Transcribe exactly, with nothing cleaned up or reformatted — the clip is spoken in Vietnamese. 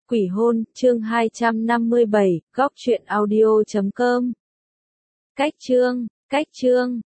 Quỷ hôn, chương hai trăm năm mươi bảy, góc truyện audio chấm com. Cách chương, cách chương,